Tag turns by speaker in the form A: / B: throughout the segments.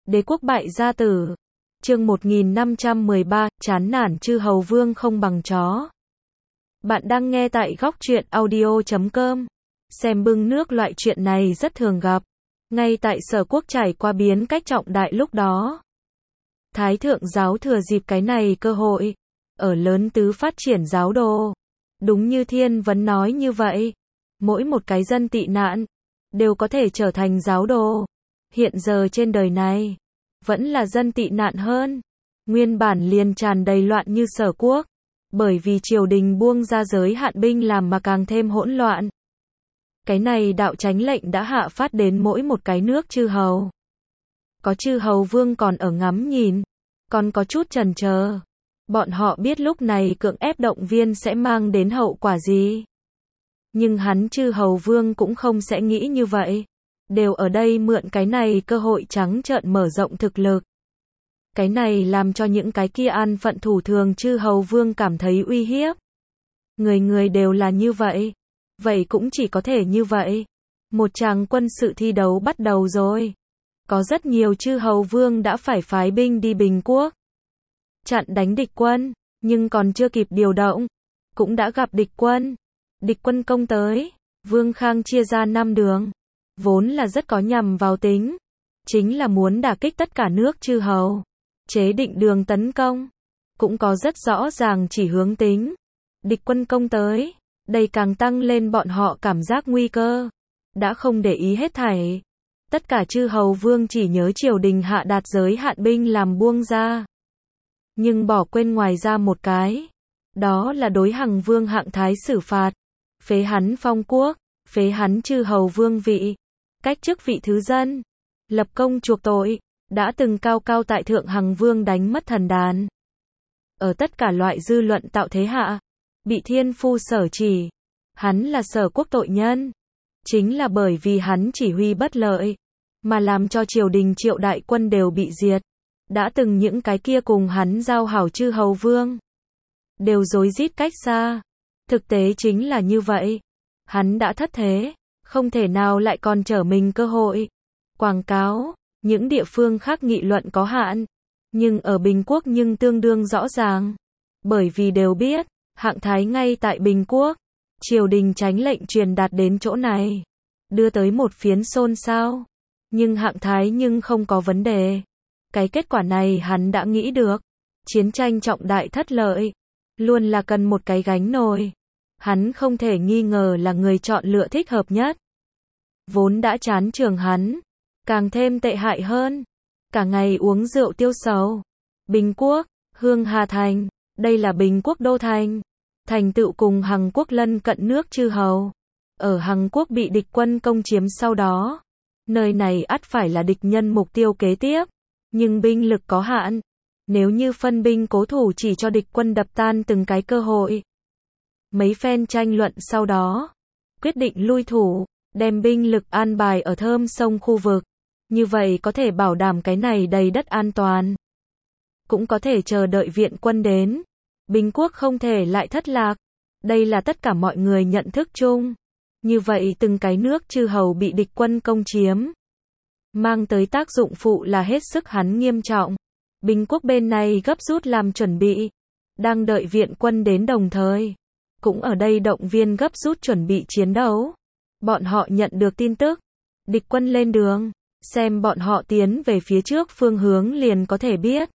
A: Đế quốc bại gia tử. Chương 1513, chán nản chư hầu vương không bằng chó. Bạn đang nghe tại góc truyện audio.com. Xem bưng nước loại chuyện này rất thường gặp. Ngay tại Sở Quốc trải qua biến cách trọng đại lúc đó. Thái thượng giáo thừa dịp cái này cơ hội, ở lớn tứ phát triển giáo đồ. Đúng như Thiên Vấn nói như vậy. Mỗi một cái dân tị nạn, đều có thể trở thành giáo đồ. Hiện giờ trên đời này, vẫn là dân tị nạn hơn. Nguyên bản liền tràn đầy loạn như Sở Quốc. Bởi vì triều đình buông ra giới hạn binh làm mà càng thêm hỗn loạn. Cái này đạo chánh lệnh đã hạ phát đến mỗi một cái nước chư hầu. Có chư hầu vương còn ở ngắm nhìn, còn có chút chần chờ. Bọn họ biết lúc này cưỡng ép động viên sẽ mang đến hậu quả gì. Nhưng hắn chư hầu vương cũng không sẽ nghĩ như vậy. Đều ở đây mượn cái này cơ hội trắng trợn mở rộng thực lực. Cái này làm cho những cái kia an phận thủ thường chư hầu vương cảm thấy uy hiếp. Người người đều là như vậy. Vậy cũng chỉ có thể như vậy. Một tràng quân sự thi đấu bắt đầu rồi. Có rất nhiều chư hầu vương đã phải phái binh đi Bình Quốc. Chặn đánh địch quân, nhưng còn chưa kịp điều động. Cũng đã gặp địch quân. Địch quân công tới. Vương Khang chia ra 5 đường. Vốn là rất có nhằm vào tính. Chính là muốn đả kích tất cả nước chư hầu. Chế định đường tấn công. Cũng có rất rõ ràng chỉ hướng tính. Địch quân công tới. Đây càng tăng lên bọn họ cảm giác nguy cơ. Đã không để ý hết thảy. Tất cả chư hầu vương chỉ nhớ triều đình hạ đạt giới hạn binh làm buông ra. Nhưng bỏ quên ngoài ra một cái. Đó là đối Hằng vương Hạng Thái xử phạt. Phế hắn phong quốc. Phế hắn chư hầu vương vị. Cách chức vị thứ dân. Lập công chuộc tội. Đã từng cao cao tại thượng Hằng vương đánh mất thần đàn. Ở tất cả loại dư luận tạo thế hạ. Bị thiên phu sở chỉ. Hắn là Sở Quốc tội nhân. Chính là bởi vì hắn chỉ huy bất lợi. Mà làm cho triều đình Triệu đại quân đều bị diệt. Đã từng những cái kia cùng hắn giao hảo chư hầu vương. Đều rối rít cách xa. Thực tế chính là như vậy. Hắn đã thất thế. Không thể nào lại còn trở mình cơ hội. Quảng cáo. Những địa phương khác nghị luận có hạn. Nhưng ở Bình Quốc nhưng tương đương rõ ràng. Bởi vì đều biết. Hạng Thái ngay tại Bình Quốc. Triều đình chánh lệnh truyền đạt đến chỗ này. Đưa tới một phiến xôn xao. Nhưng Hạng Thái nhưng không có vấn đề. Cái kết quả này hắn đã nghĩ được. Chiến tranh trọng đại thất lợi. Luôn là cần một cái gánh nồi. Hắn không thể nghi ngờ là người chọn lựa thích hợp nhất. Vốn đã chán trường hắn. Càng thêm tệ hại hơn. Cả ngày uống rượu tiêu sầu. Bình Quốc, Hương Hà Thành. Đây là Bình Quốc đô thành. Thành tựu cùng Hằng Quốc lân cận nước chư hầu. Ở Hằng Quốc bị địch quân công chiếm sau đó. Nơi này ắt phải là địch nhân mục tiêu kế tiếp. Nhưng binh lực có hạn. Nếu như phân binh cố thủ chỉ cho địch quân đập tan từng cái cơ hội. Mấy phen tranh luận sau đó. Quyết định lui thủ. Đem binh lực an bài ở thơm sông khu vực. Như vậy có thể bảo đảm cái này đầy đất an toàn. Cũng có thể chờ đợi viện quân đến. Bình Quốc không thể lại thất lạc. Đây là tất cả mọi người nhận thức chung. Như vậy từng cái nước chư hầu bị địch quân công chiếm. Mang tới tác dụng phụ là hết sức hắn nghiêm trọng. Bình Quốc bên này gấp rút làm chuẩn bị. Đang đợi viện quân đến đồng thời. Cũng ở đây động viên gấp rút chuẩn bị chiến đấu. Bọn họ nhận được tin tức. Địch quân lên đường. Xem bọn họ tiến về phía trước phương hướng liền có thể biết.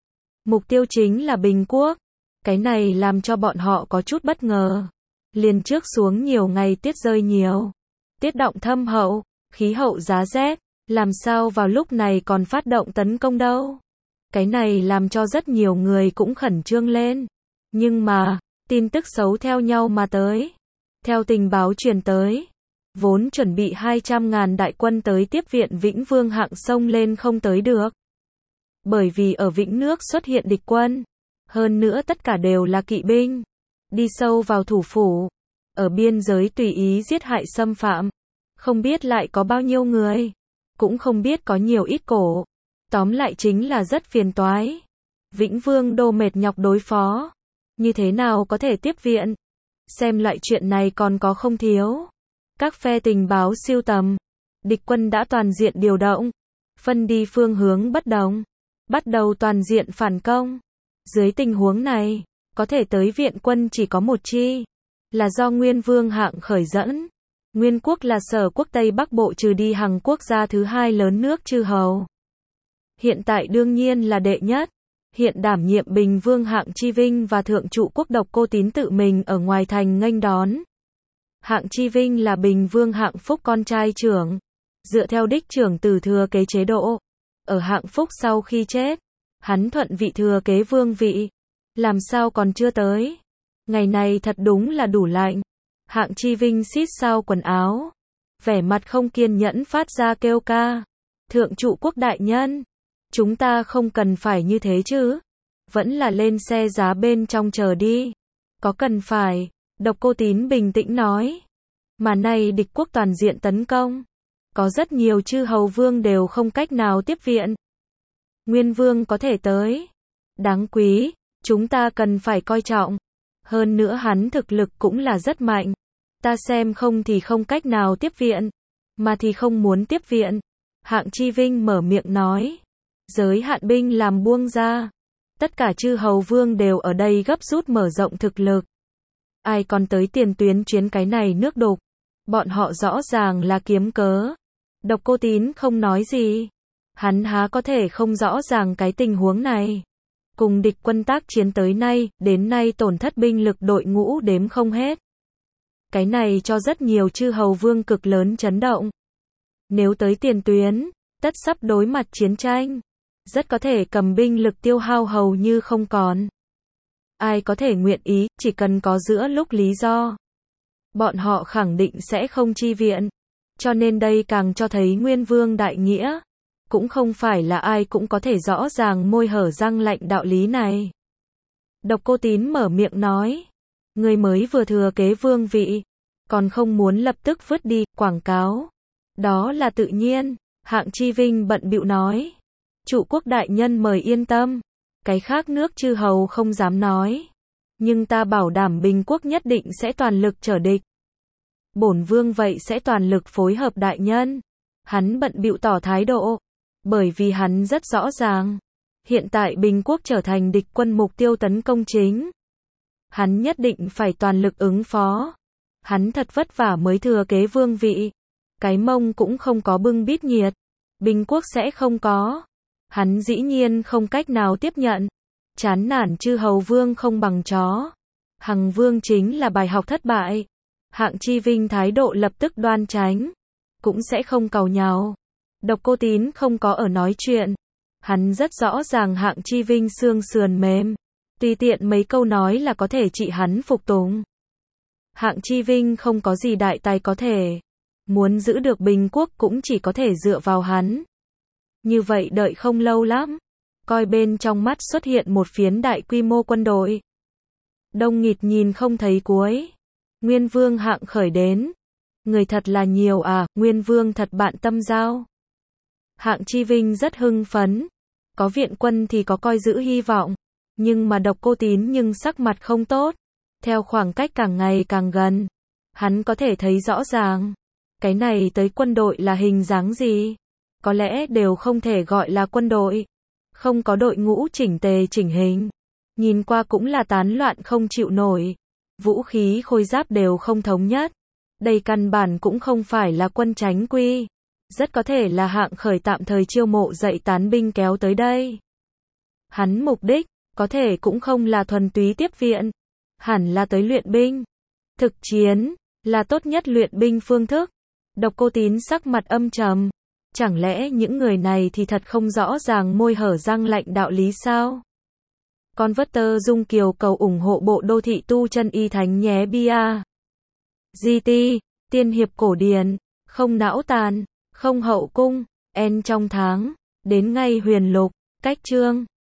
A: Mục tiêu chính là Bình Quốc. Cái này làm cho bọn họ có chút bất ngờ. Liền trước xuống nhiều ngày tiết rơi nhiều. Tiết động thâm hậu, khí hậu giá rét. Làm sao vào lúc này còn phát động tấn công đâu. Cái này làm cho rất nhiều người cũng khẩn trương lên. Nhưng mà, tin tức xấu theo nhau mà tới. Theo tình báo truyền tới. Vốn chuẩn bị 200.000 đại quân tới tiếp viện Vĩnh Vương Hạng sông lên không tới được. Bởi vì ở Vĩnh Nước xuất hiện địch quân. Hơn nữa tất cả đều là kỵ binh. Đi sâu vào thủ phủ. Ở biên giới tùy ý giết hại xâm phạm. Không biết lại có bao nhiêu người. Cũng không biết có nhiều ít cổ. Tóm lại chính là rất phiền toái. Vĩnh Vương đô mệt nhọc đối phó. Như thế nào có thể tiếp viện? Xem loại chuyện này còn có không thiếu. Các phe tình báo siêu tầm. Địch quân đã toàn diện điều động. phân đi phương hướng bất đồng, bắt đầu toàn diện phản công. Dưới tình huống này, có thể tới viện quân chỉ có một chi, là do Nguyên Vương Hạng khởi dẫn. Nguyên quốc là sở quốc Tây Bắc Bộ trừ đi Hằng quốc gia thứ hai lớn nước chư hầu. Hiện tại đương nhiên là đệ nhất. Hiện đảm nhiệm Bình Vương Hạng Chi Vinh và Thượng trụ quốc Độc Cô Tín tự mình ở ngoài thành nghênh đón. Hạng Chi Vinh là Bình Vương Hạng Phúc con trai trưởng, dựa theo đích trưởng tử thừa kế chế độ. Ở Hạng Phúc sau khi chết, hắn thuận vị thừa kế vương vị. Làm sao còn chưa tới? Ngày này thật đúng là đủ lạnh. Hạng Chi Vinh xít sao quần áo, vẻ mặt không kiên nhẫn phát ra kêu ca. Thượng trụ quốc đại nhân, chúng ta không cần phải như thế chứ. Vẫn là lên xe giá bên trong chờ đi. Có cần phải, Độc Cô Tín bình tĩnh nói. Mà nay địch quốc toàn diện tấn công. Có rất nhiều chư hầu vương đều không cách nào tiếp viện. Nguyên vương có thể tới. Đáng quý, chúng ta cần phải coi trọng. Hơn nữa hắn thực lực cũng là rất mạnh. Ta xem không thì không cách nào tiếp viện, mà thì không muốn tiếp viện. Hạng Chi Vinh mở miệng nói. Giới hạn binh làm buông ra. Tất cả chư hầu vương đều ở đây gấp rút mở rộng thực lực. Ai còn tới tiền tuyến chuyến cái này nước đục. Bọn họ rõ ràng là kiếm cớ. Độc Cô Tín không nói gì. Hắn há có thể không rõ ràng cái tình huống này. Cùng địch quân tác chiến tới nay, đến nay tổn thất binh lực đội ngũ đếm không hết. Cái này cho rất nhiều chư hầu vương cực lớn chấn động. Nếu tới tiền tuyến, tất sắp đối mặt chiến tranh. Rất có thể cầm binh lực tiêu hao hầu như không còn. Ai có thể nguyện ý, chỉ cần có giữa lúc lý do. Bọn họ khẳng định sẽ không chi viện. Cho nên đây càng cho thấy Nguyên Vương đại nghĩa. Cũng không phải là ai cũng có thể rõ ràng môi hở răng lạnh đạo lý này. Độc Cô Tín mở miệng nói. Người mới vừa thừa kế vương vị, còn không muốn lập tức vứt đi, quảng cáo. Đó là tự nhiên, Hạng Chi Vinh bận bịu nói. Trụ quốc đại nhân mời yên tâm, cái khác nước chư hầu không dám nói. Nhưng ta bảo đảm Bình quốc nhất định sẽ toàn lực trở địch. Bổn vương vậy sẽ toàn lực phối hợp đại nhân. Hắn bận bịu tỏ thái độ, bởi vì hắn rất rõ ràng. Hiện tại Bình quốc trở thành địch quân mục tiêu tấn công chính. Hắn nhất định phải toàn lực ứng phó. Hắn thật vất vả mới thừa kế vương vị. Cái mông cũng không có bưng bít nhiệt. Bình quốc sẽ không có. Hắn dĩ nhiên không cách nào tiếp nhận. Chán nản chư hầu vương không bằng chó. Hằng vương chính là bài học thất bại. Hạng Chi Vinh thái độ lập tức đoan tránh. Cũng sẽ không càu nhàu. Độc Cô Tín không có ở nói chuyện. Hắn rất rõ ràng Hạng Chi Vinh xương sườn mềm. Tùy tiện mấy câu nói là có thể trị hắn phục tùng. Hạng Chi Vinh không có gì đại tài có thể. Muốn giữ được Bình quốc cũng chỉ có thể dựa vào hắn. Như vậy đợi không lâu lắm. Coi bên trong mắt xuất hiện một phiến đại quy mô quân đội. Đông nghịt nhìn không thấy cuối. Nguyên Vương Hạng khởi đến. Người thật là nhiều à, Nguyên Vương thật bạn tâm giao. Hạng Chi Vinh rất hưng phấn. Có viện quân thì có coi giữ hy vọng. Nhưng mà Độc Cô Tín nhưng sắc mặt không tốt. Theo khoảng cách càng ngày càng gần, hắn có thể thấy rõ ràng. Cái này tới quân đội là hình dáng gì? Có lẽ đều không thể gọi là quân đội. Không có đội ngũ chỉnh tề chỉnh hình. Nhìn qua cũng là tán loạn không chịu nổi. Vũ khí khôi giáp đều không thống nhất. Đây căn bản cũng không phải là quân chánh quy. Rất có thể là Hạng khởi tạm thời chiêu mộ dạy tán binh kéo tới đây. Hắn mục đích, có thể cũng không là thuần túy tiếp viện. Hẳn là tới luyện binh. Thực chiến, là tốt nhất luyện binh phương thức. Độc Cô Tín sắc mặt âm trầm. Chẳng lẽ những người này thì thật không rõ ràng môi hở răng lạnh đạo lý sao? Con Vất Dung Kiều cầu ủng hộ bộ đô thị tu chân y thánh nhé bia. GT, tiên hiệp cổ điển, không não tàn, không hậu cung, en trong tháng, đến ngay huyền lục, cách chương.